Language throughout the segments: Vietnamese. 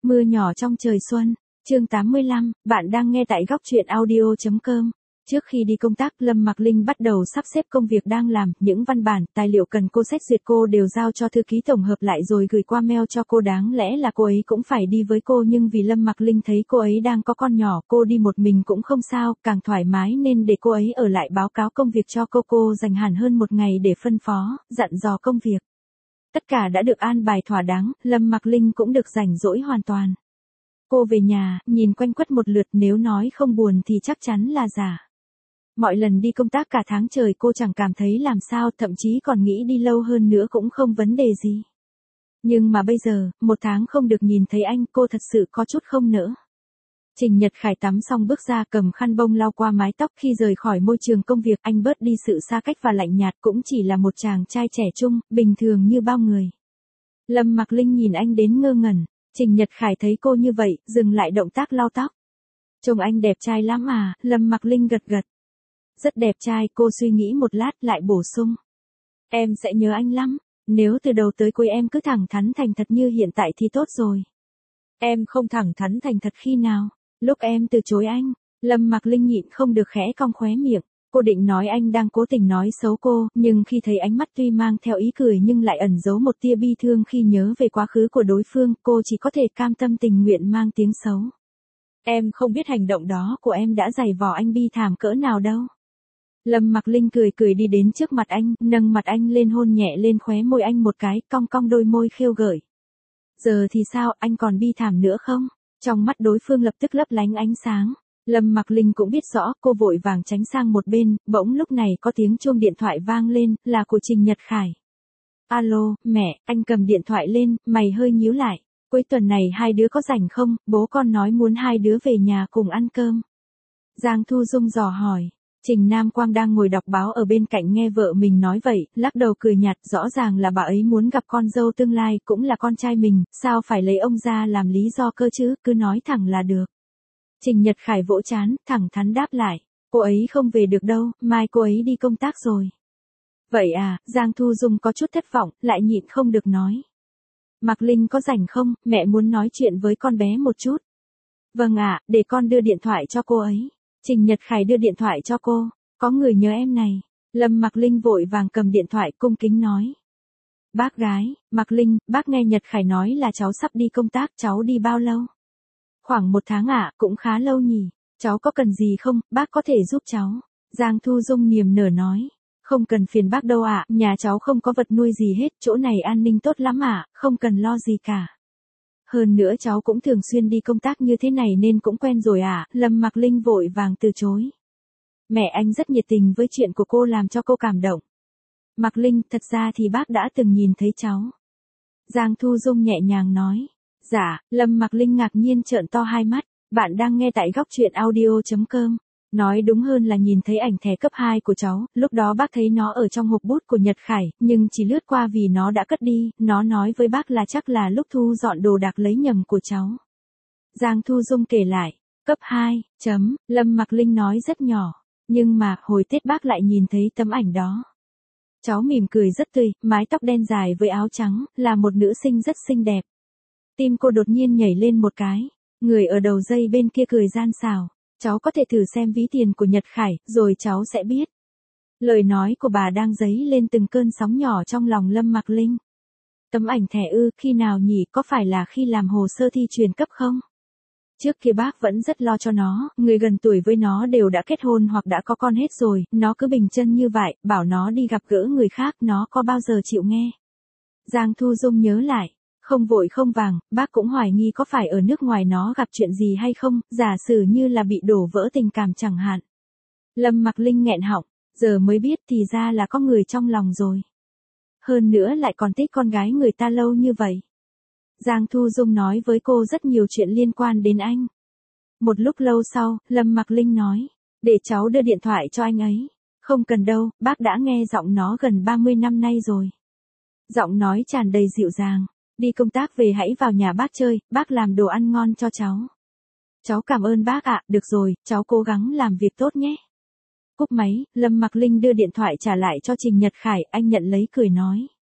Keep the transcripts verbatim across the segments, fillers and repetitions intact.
Mưa nhỏ trong trời xuân, chương tám mươi lăm, bạn đang nghe tại góc truyện audio chấm com. Trước khi đi công tác, Lâm Mặc Linh bắt đầu sắp xếp công việc đang làm, những văn bản, tài liệu cần cô xét duyệt cô đều giao cho thư ký tổng hợp lại rồi gửi qua mail cho cô, đáng lẽ là cô ấy cũng phải đi với cô nhưng vì Lâm Mặc Linh thấy cô ấy đang có con nhỏ, cô đi một mình cũng không sao, càng thoải mái nên để cô ấy ở lại báo cáo công việc cho cô. Cô dành hẳn hơn một ngày để phân phó, dặn dò công việc. Tất cả đã được an bài thỏa đáng, Lâm Mặc Linh cũng được rảnh rỗi hoàn toàn. Cô về nhà, nhìn quanh quất một lượt, nếu nói không buồn thì chắc chắn là giả. Mọi lần đi công tác cả tháng trời cô chẳng cảm thấy làm sao, thậm chí còn nghĩ đi lâu hơn nữa cũng không vấn đề gì. Nhưng mà bây giờ, một tháng không được nhìn thấy anh, cô thật sự có chút không nỡ. Trình Nhật Khải tắm xong bước ra, cầm khăn bông lau qua mái tóc. Khi rời khỏi môi trường công việc, anh bớt đi sự xa cách và lạnh nhạt, cũng chỉ là một chàng trai trẻ trung, bình thường như bao người. Lâm Mặc Linh nhìn anh đến ngơ ngẩn. Trình Nhật Khải thấy cô như vậy, dừng lại động tác lau tóc. Trông anh đẹp trai lắm à? Lâm Mặc Linh gật gật. Rất đẹp trai, cô suy nghĩ một lát lại bổ sung. Em sẽ nhớ anh lắm, nếu từ đầu tới cuối em cứ thẳng thắn thành thật như hiện tại thì tốt rồi. Em không thẳng thắn thành thật khi nào? Lúc em từ chối anh. Lâm Mặc Linh nhịn không được khẽ cong khóe miệng. Cô định nói anh đang cố tình nói xấu cô, nhưng khi thấy ánh mắt tuy mang theo ý cười nhưng lại ẩn giấu một tia bi thương khi nhớ về quá khứ của đối phương, cô chỉ có thể cam tâm tình nguyện mang tiếng xấu. Em không biết hành động đó của em đã giày vò anh bi thảm cỡ nào đâu. Lâm Mặc Linh cười cười đi đến trước mặt anh, nâng mặt anh lên hôn nhẹ lên khóe môi anh một cái, cong cong đôi môi khêu gợi. Giờ thì sao, anh còn bi thảm nữa không? Trong mắt đối phương lập tức lấp lánh ánh sáng. Lâm Mặc Linh cũng biết rõ, cô vội vàng tránh sang một bên, bỗng lúc này có tiếng chuông điện thoại vang lên, là của Trình Nhật Khải. Alo, mẹ, anh cầm điện thoại lên, mày hơi nhíu lại. Cuối tuần này hai đứa có rảnh không, bố con nói muốn hai đứa về nhà cùng ăn cơm. Giang Thu Dung dò hỏi. Trình Nam Quang đang ngồi đọc báo ở bên cạnh nghe vợ mình nói vậy, lắc đầu cười nhạt, rõ ràng là bà ấy muốn gặp con dâu tương lai, cũng là con trai mình, sao phải lấy ông ra làm lý do cơ chứ, cứ nói thẳng là được. Trình Nhật Khải vỗ trán, thẳng thắn đáp lại, cô ấy không về được đâu, mai cô ấy đi công tác rồi. Vậy à, Giang Thu Dung có chút thất vọng, lại nhịn không được nói. Mặc Linh có rảnh không, mẹ muốn nói chuyện với con bé một chút. Vâng ạ, để con đưa điện thoại cho cô ấy. Trình Nhật Khải đưa điện thoại cho cô, có người nhớ em này. Lâm Mặc Linh vội vàng cầm điện thoại cung kính nói. Bác gái, Mặc Linh, bác nghe Nhật Khải nói là cháu sắp đi công tác, cháu đi bao lâu? Khoảng một tháng ạ, à, cũng khá lâu nhỉ. Cháu có cần gì không, bác có thể giúp cháu. Giang Thu Dung niềm nở nói. Không cần phiền bác đâu ạ, à, nhà cháu không có vật nuôi gì hết, chỗ này an ninh tốt lắm ạ, à, không cần lo gì cả. Hơn nữa cháu cũng thường xuyên đi công tác như thế này nên cũng quen rồi à, Lâm Mặc Linh vội vàng từ chối. Mẹ anh rất nhiệt tình với chuyện của cô làm cho cô cảm động. Mặc Linh, thật ra thì bác đã từng nhìn thấy cháu. Giang Thu Dung nhẹ nhàng nói. Dạ, Lâm Mặc Linh ngạc nhiên trợn to hai mắt, bạn đang nghe tại góc truyện audio chấm com. Nói đúng hơn là nhìn thấy ảnh thẻ cấp hai của cháu, lúc đó bác thấy nó ở trong hộp bút của Nhật Khải, nhưng chỉ lướt qua vì nó đã cất đi, nó nói với bác là chắc là lúc thu dọn đồ đạc lấy nhầm của cháu. Giang Thu Dung kể lại, cấp hai, chấm, Lâm Mặc Linh nói rất nhỏ, nhưng mà hồi Tết bác lại nhìn thấy tấm ảnh đó. Cháu mỉm cười rất tươi, mái tóc đen dài với áo trắng, là một nữ sinh rất xinh đẹp. Tim cô đột nhiên nhảy lên một cái, người ở đầu dây bên kia cười gian xảo. Cháu có thể thử xem ví tiền của Nhật Khải, rồi cháu sẽ biết. Lời nói của bà đang dấy lên từng cơn sóng nhỏ trong lòng Lâm Mặc Linh. Tấm ảnh thẻ ư, khi nào nhỉ, có phải là khi làm hồ sơ thi chuyển cấp không? Trước kia bác vẫn rất lo cho nó, người gần tuổi với nó đều đã kết hôn hoặc đã có con hết rồi, nó cứ bình chân như vậy, bảo nó đi gặp gỡ người khác, nó có bao giờ chịu nghe. Giang Thu Dung nhớ lại. Không vội không vàng, bác cũng hoài nghi có phải ở nước ngoài nó gặp chuyện gì hay không, giả sử như là bị đổ vỡ tình cảm chẳng hạn. Lâm Mặc Linh nghẹn họng, giờ mới biết thì ra là có người trong lòng rồi. Hơn nữa lại còn thích con gái người ta lâu như vậy. Giang Thu Dung nói với cô rất nhiều chuyện liên quan đến anh. Một lúc lâu sau, Lâm Mặc Linh nói, để cháu đưa điện thoại cho anh ấy. Không cần đâu, bác đã nghe giọng nó gần ba mươi năm nay rồi. Giọng nói tràn đầy dịu dàng. Đi công tác về hãy vào nhà bác chơi, bác làm đồ ăn ngon cho cháu. Cháu cảm ơn bác ạ, được rồi, cháu cố gắng làm việc tốt nhé. Cúp máy, Lâm Mặc Linh đưa điện thoại trả lại cho Trình Nhật Khải, anh nhận lấy cười nói.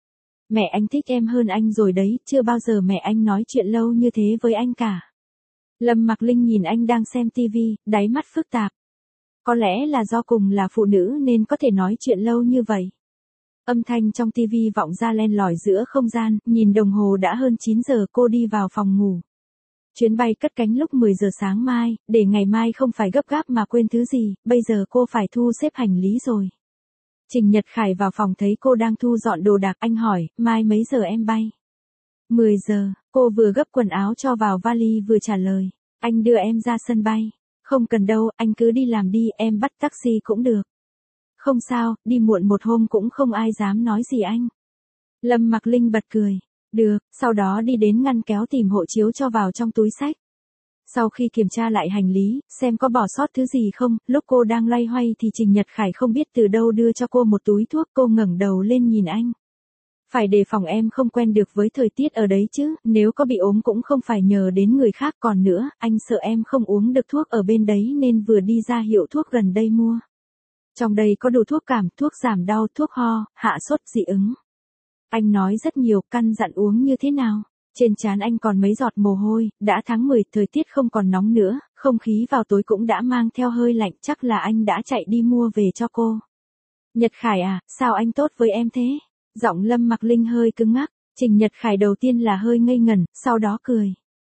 Mẹ anh thích em hơn anh rồi đấy, chưa bao giờ mẹ anh nói chuyện lâu như thế với anh cả. Lâm Mặc Linh nhìn anh đang xem tivi, đáy mắt phức tạp. Có lẽ là do cùng là phụ nữ nên có thể nói chuyện lâu như vậy. Âm thanh trong tivi vọng ra len lỏi giữa không gian, nhìn đồng hồ đã hơn chín giờ, cô đi vào phòng ngủ. Chuyến bay cất cánh lúc mười giờ sáng mai, để ngày mai không phải gấp gáp mà quên thứ gì, bây giờ cô phải thu xếp hành lý rồi. Trình Nhật Khải vào phòng thấy cô đang thu dọn đồ đạc, anh hỏi, mai mấy giờ em bay? mười giờ, cô vừa gấp quần áo cho vào vali vừa trả lời, anh đưa em ra sân bay. Không cần đâu, anh cứ đi làm đi, em bắt taxi cũng được. Không sao, đi muộn một hôm cũng không ai dám nói gì anh. Lâm Mặc Linh bật cười. Được, sau đó đi đến ngăn kéo tìm hộ chiếu cho vào trong túi xách. Sau khi kiểm tra lại hành lý, xem có bỏ sót thứ gì không, lúc cô đang loay hoay thì Trình Nhật Khải không biết từ đâu đưa cho cô một túi thuốc, cô ngẩng đầu lên nhìn anh. Phải đề phòng em không quen được với thời tiết ở đấy chứ, nếu có bị ốm cũng không phải nhờ đến người khác, còn nữa, anh sợ em không uống được thuốc ở bên đấy nên vừa đi ra hiệu thuốc gần đây mua. Trong đây có đủ thuốc cảm, thuốc giảm đau, thuốc ho, hạ sốt, dị ứng. Anh nói rất nhiều, căn dặn uống như thế nào. Trên trán anh còn mấy giọt mồ hôi, đã tháng mười, thời tiết không còn nóng nữa, không khí vào tối cũng đã mang theo hơi lạnh, chắc là anh đã chạy đi mua về cho cô. Nhật Khải à, sao anh tốt với em thế? Giọng Lâm Mặc Linh hơi cứng ngắc, Trình Nhật Khải đầu tiên là hơi ngây ngẩn, sau đó cười.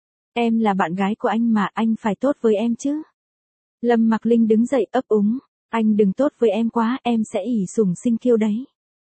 Em là bạn gái của anh mà, anh phải tốt với em chứ. Lâm Mặc Linh đứng dậy ấp úng, anh đừng tốt với em quá, em sẽ ỷ sủng sinh kiêu đấy.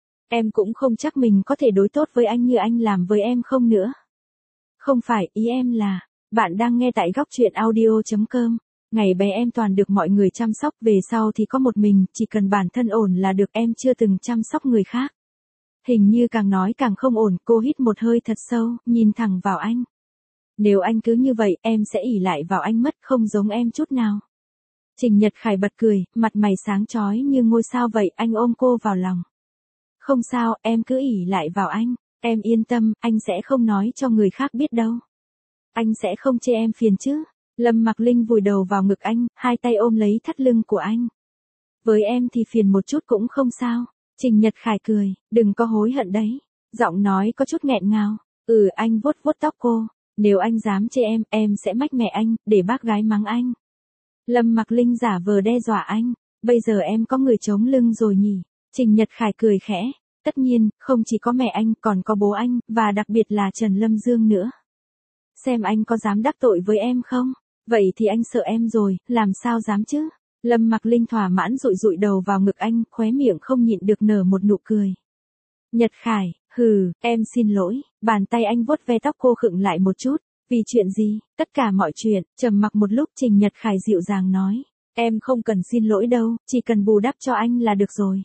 Em cũng không chắc mình có thể đối tốt với anh như anh làm với em không nữa. Không phải, ý em là, bạn đang nghe tại góc truyện audio chấm com. Ngày bé em toàn được mọi người chăm sóc, về sau thì có một mình, chỉ cần bản thân ổn là được, em chưa từng chăm sóc người khác. Hình như càng nói càng không ổn, cô hít một hơi thật sâu, nhìn thẳng vào anh. Nếu anh cứ như vậy, em sẽ ỷ lại vào anh mất, không giống em chút nào. Trình Nhật Khải bật cười, mặt mày sáng chói như ngôi sao vậy, anh ôm cô vào lòng. Không sao, em cứ ỷ lại vào anh, em yên tâm, anh sẽ không nói cho người khác biết đâu. Anh sẽ không chê em phiền chứ. Lâm Mặc Linh vùi đầu vào ngực anh, hai tay ôm lấy thắt lưng của anh. Với em thì phiền một chút cũng không sao. Trình Nhật Khải cười, đừng có hối hận đấy. Giọng nói có chút nghẹn ngào. Ừ, anh vuốt vuốt tóc cô. Nếu anh dám chê em, em sẽ mách mẹ anh, để bác gái mắng anh. Lâm Mặc Linh giả vờ đe dọa anh. Bây giờ em có người chống lưng rồi nhỉ? Trình Nhật Khải cười khẽ. Tất nhiên, không chỉ có mẹ anh, còn có bố anh, và đặc biệt là Trần Lâm Dương nữa. Xem anh có dám đắc tội với em không? Vậy thì anh sợ em rồi, làm sao dám chứ? Lâm Mặc Linh thỏa mãn dụi dụi đầu vào ngực anh, khóe miệng không nhịn được nở một nụ cười. Nhật Khải, hừ, em xin lỗi. Bàn tay anh vuốt ve tóc cô khựng lại một chút. Vì chuyện gì? Tất cả mọi chuyện. Trầm mặc một lúc, Trình Nhật Khải dịu dàng nói. Em không cần xin lỗi đâu, chỉ cần bù đắp cho anh là được rồi.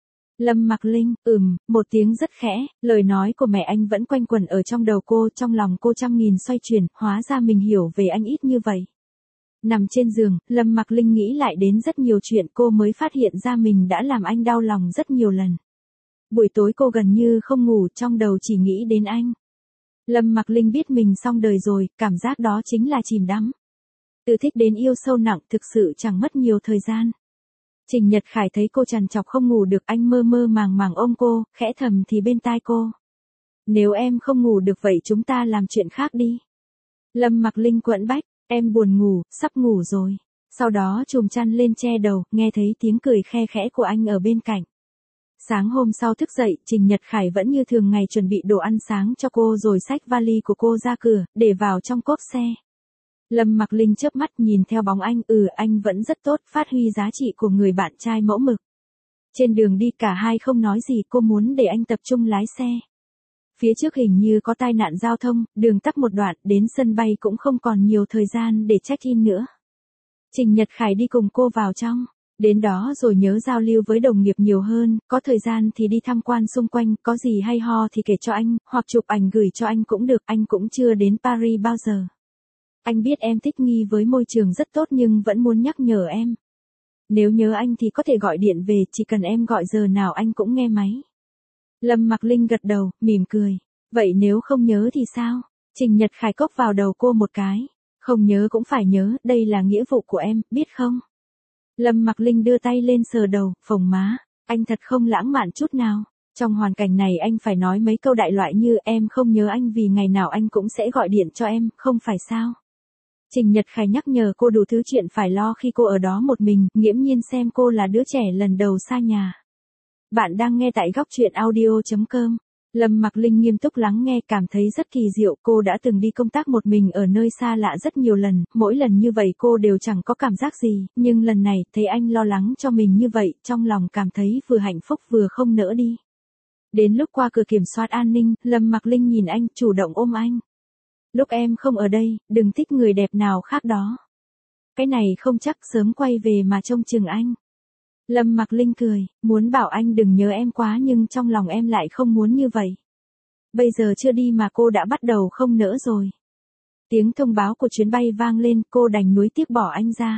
Lâm Mặc Linh, ừm, một tiếng rất khẽ, lời nói của mẹ anh vẫn quanh quẩn ở trong đầu cô, trong lòng cô trăm nghìn xoay chuyển, hóa ra mình hiểu về anh ít như vậy. Nằm trên giường, Lâm Mặc Linh nghĩ lại đến rất nhiều chuyện, cô mới phát hiện ra mình đã làm anh đau lòng rất nhiều lần. Buổi tối cô gần như không ngủ, trong đầu chỉ nghĩ đến anh. Lâm Mặc Linh biết mình xong đời rồi, cảm giác đó chính là chìm đắm. Từ thích đến yêu sâu nặng, thực sự chẳng mất nhiều thời gian. Trình Nhật Khải thấy cô trằn trọc không ngủ được, anh mơ mơ màng màng ôm cô, khẽ thầm thì bên tai cô. Nếu em không ngủ được vậy chúng ta làm chuyện khác đi. Lâm Mặc Linh quẫn bách, em buồn ngủ, sắp ngủ rồi. Sau đó chùm chăn lên che đầu, nghe thấy tiếng cười khe khẽ của anh ở bên cạnh. Sáng hôm sau thức dậy, Trình Nhật Khải vẫn như thường ngày chuẩn bị đồ ăn sáng cho cô rồi xách vali của cô ra cửa, để vào trong cốp xe. Lâm Mặc Linh chớp mắt nhìn theo bóng anh, ừ anh vẫn rất tốt, phát huy giá trị của người bạn trai mẫu mực. Trên đường đi cả hai không nói gì, cô muốn để anh tập trung lái xe. Phía trước hình như có tai nạn giao thông, đường tắc một đoạn, đến sân bay cũng không còn nhiều thời gian để check-in nữa. Trình Nhật Khải đi cùng cô vào trong. Đến đó rồi nhớ giao lưu với đồng nghiệp nhiều hơn, có thời gian thì đi tham quan xung quanh, có gì hay ho thì kể cho anh, hoặc chụp ảnh gửi cho anh cũng được, anh cũng chưa đến Paris bao giờ. Anh biết em thích nghi với môi trường rất tốt nhưng vẫn muốn nhắc nhở em. Nếu nhớ anh thì có thể gọi điện về, chỉ cần em gọi giờ nào anh cũng nghe máy. Lâm Mặc Linh gật đầu, mỉm cười. Vậy nếu không nhớ thì sao? Trình Nhật Khải cốc vào đầu cô một cái. Không nhớ cũng phải nhớ, đây là nghĩa vụ của em, biết không? Lâm Mặc Linh đưa tay lên sờ đầu, phồng má. Anh thật không lãng mạn chút nào. Trong hoàn cảnh này anh phải nói mấy câu đại loại như em không nhớ anh vì ngày nào anh cũng sẽ gọi điện cho em, không phải sao? Trình Nhật Khải nhắc nhở cô đủ thứ chuyện phải lo khi cô ở đó một mình, nghiễm nhiên xem cô là đứa trẻ lần đầu xa nhà. Bạn đang nghe tại góc truyện audio chấm com. Lâm Mặc Linh nghiêm túc lắng nghe, cảm thấy rất kỳ diệu. Cô đã từng đi công tác một mình ở nơi xa lạ rất nhiều lần, mỗi lần như vậy cô đều chẳng có cảm giác gì, nhưng lần này thấy anh lo lắng cho mình như vậy, trong lòng cảm thấy vừa hạnh phúc vừa không nỡ đi. Đến lúc qua cửa kiểm soát an ninh, Lâm Mặc Linh nhìn anh, chủ động ôm anh. Lúc em không ở đây, đừng thích người đẹp nào khác đó. Cái này không chắc sớm quay về mà trông chừng anh. Lâm Mặc Linh cười, muốn bảo anh đừng nhớ em quá nhưng trong lòng em lại không muốn như vậy. Bây giờ chưa đi mà cô đã bắt đầu không nỡ rồi. Tiếng thông báo của chuyến bay vang lên, cô đành nuối tiếc bỏ anh ra.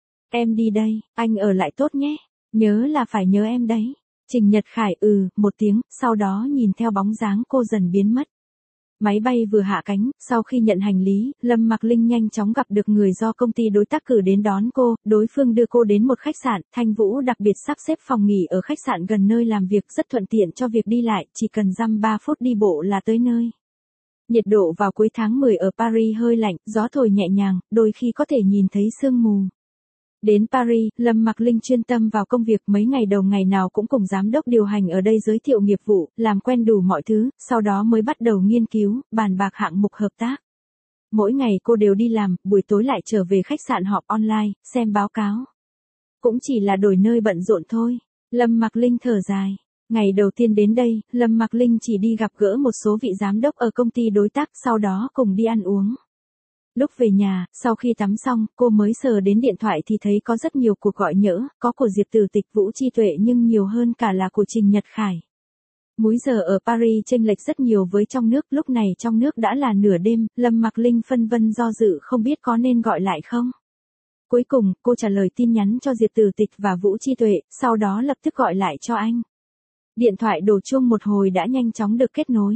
Em đi đây, anh ở lại tốt nhé, nhớ là phải nhớ em đấy. Trình Nhật Khải ừ, một tiếng, sau đó nhìn theo bóng dáng cô dần biến mất. Máy bay vừa hạ cánh, sau khi nhận hành lý, Lâm Mặc Linh nhanh chóng gặp được người do công ty đối tác cử đến đón cô, đối phương đưa cô đến một khách sạn, Thanh Vũ đặc biệt sắp xếp phòng nghỉ ở khách sạn gần nơi làm việc rất thuận tiện cho việc đi lại, chỉ cần dăm ba phút đi bộ là tới nơi. Nhiệt độ vào cuối tháng mười ở Paris hơi lạnh, gió thổi nhẹ nhàng, đôi khi có thể nhìn thấy sương mù. Đến Paris, Lâm Mặc Linh chuyên tâm vào công việc, mấy ngày đầu ngày nào cũng cùng giám đốc điều hành ở đây giới thiệu nghiệp vụ, làm quen đủ mọi thứ, sau đó mới bắt đầu nghiên cứu, bàn bạc hạng mục hợp tác. Mỗi ngày cô đều đi làm, buổi tối lại trở về khách sạn họp online, xem báo cáo. Cũng chỉ là đổi nơi bận rộn thôi. Lâm Mặc Linh thở dài. Ngày đầu tiên đến đây, Lâm Mặc Linh chỉ đi gặp gỡ một số vị giám đốc ở công ty đối tác, sau đó cùng đi ăn uống. Lúc về nhà, sau khi tắm xong, cô mới sờ đến điện thoại thì thấy có rất nhiều cuộc gọi nhỡ, có của Diệp Tử Tịch, Vũ Chi Tuệ nhưng nhiều hơn cả là của Trình Nhật Khải. Múi giờ ở Paris chênh lệch rất nhiều với trong nước, lúc này trong nước đã là nửa đêm, Lâm Mặc Linh phân vân do dự không biết có nên gọi lại không. Cuối cùng, cô trả lời tin nhắn cho Diệp Tử Tịch và Vũ Chi Tuệ, sau đó lập tức gọi lại cho anh. Điện thoại đổ chuông một hồi đã nhanh chóng được kết nối.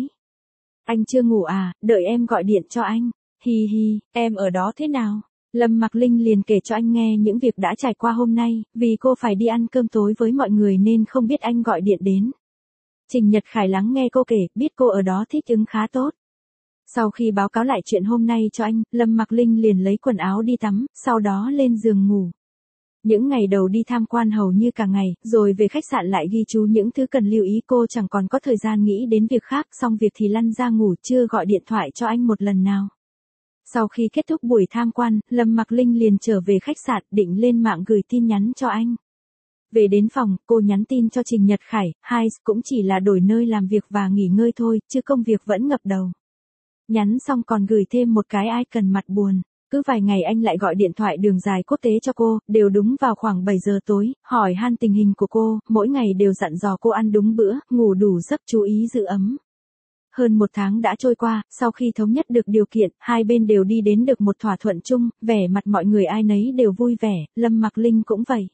Anh chưa ngủ à, đợi em gọi điện cho anh. Hi hi, em ở đó thế nào? Lâm Mặc Linh liền kể cho anh nghe những việc đã trải qua hôm nay, vì cô phải đi ăn cơm tối với mọi người nên không biết anh gọi điện đến. Trình Nhật Khải lắng nghe cô kể, biết cô ở đó thích ứng khá tốt. Sau khi báo cáo lại chuyện hôm nay cho anh, Lâm Mặc Linh liền lấy quần áo đi tắm, sau đó lên giường ngủ. Những ngày đầu đi tham quan hầu như cả ngày, rồi về khách sạn lại ghi chú những thứ cần lưu ý, cô chẳng còn có thời gian nghĩ đến việc khác, xong việc thì lăn ra ngủ, chưa gọi điện thoại cho anh một lần nào. Sau khi kết thúc buổi tham quan, Lâm Mặc Linh liền trở về khách sạn, định lên mạng gửi tin nhắn cho anh. Về đến phòng, cô nhắn tin cho Trình Nhật Khải, hai, cũng chỉ là đổi nơi làm việc và nghỉ ngơi thôi, chứ công việc vẫn ngập đầu. Nhắn xong còn gửi thêm một cái icon mặt buồn. Cứ vài ngày anh lại gọi điện thoại đường dài quốc tế cho cô, đều đúng vào khoảng bảy giờ tối, hỏi han tình hình của cô, mỗi ngày đều dặn dò cô ăn đúng bữa, ngủ đủ giấc, chú ý giữ ấm. Hơn một tháng đã trôi qua, sau khi thống nhất được điều kiện, hai bên đều đi đến được một thỏa thuận chung, vẻ mặt mọi người ai nấy đều vui vẻ, Lâm Mặc Linh cũng vậy.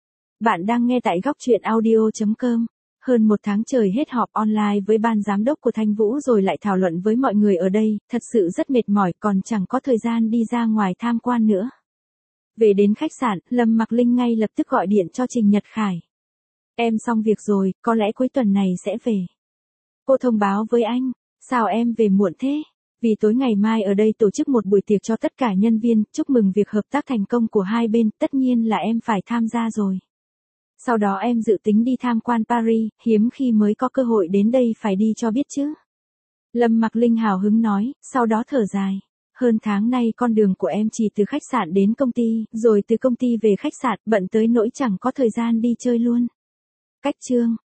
Bạn đang nghe tại góc truyện audio chấm com. Hơn một tháng trời hết họp online với ban giám đốc của Thanh Vũ rồi lại thảo luận với mọi người ở đây, thật sự rất mệt mỏi, còn chẳng có thời gian đi ra ngoài tham quan nữa. Về đến khách sạn, Lâm Mặc Linh ngay lập tức gọi điện cho Trình Nhật Khải. Em xong việc rồi, có lẽ cuối tuần này sẽ về. Cô thông báo với anh, sao em về muộn thế? Vì tối ngày mai ở đây tổ chức một buổi tiệc cho tất cả nhân viên, chúc mừng việc hợp tác thành công của hai bên, tất nhiên là em phải tham gia rồi. Sau đó em dự tính đi tham quan Paris, hiếm khi mới có cơ hội đến đây phải đi cho biết chứ. Lâm Mặc Linh hào hứng nói, sau đó thở dài. Hơn tháng nay con đường của em chỉ từ khách sạn đến công ty, rồi từ công ty về khách sạn, bận tới nỗi chẳng có thời gian đi chơi luôn. Cách chương.